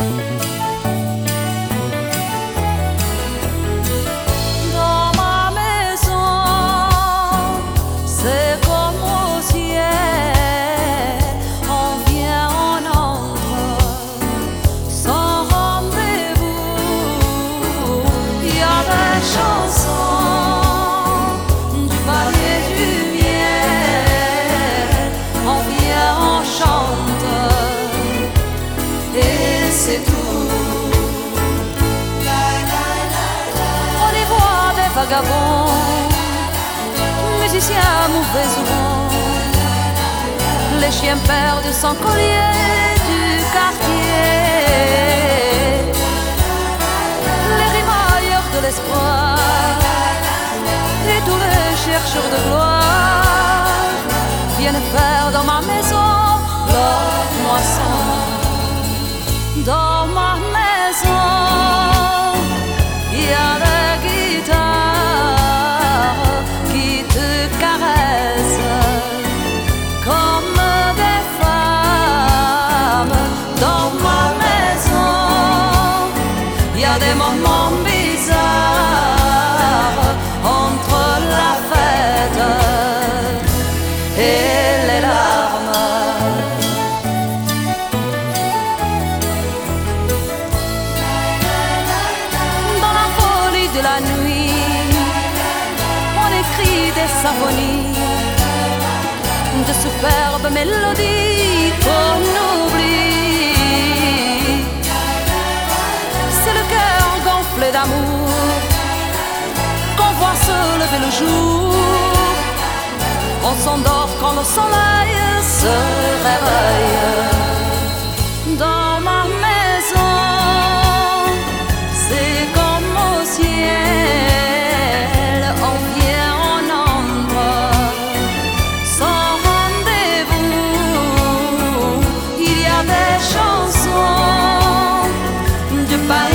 Dans ma maison, c'est comme au ciel, on vient, on entre, sans rendez-vous. Il y a des chansons, du palier du miel, on vient, on chante, et c'est tout. On y voit des vagabonds, musiciens mauvais souvent, les chiens perdent son collier du quartier, les rimailleurs de l'espoir et tous les chercheurs de gloire viennent faire dans ma maison leur moisson. Dans ma maison, il y a des guitares qui te caressent comme des femmes. Dans ma maison, il y a des moments bizarres entre la fête et les larmes. De la nuit, on écrit des symphonies, de superbes mélodies qu'on oublie. C'est le cœur gonflé d'amour qu'on voit se lever le jour. On s'endort quand le soleil se réveille. Dans ma maison, c'est comme au ciel, on vient, on entre, sans rendez-vous. Il y a des chansons du palais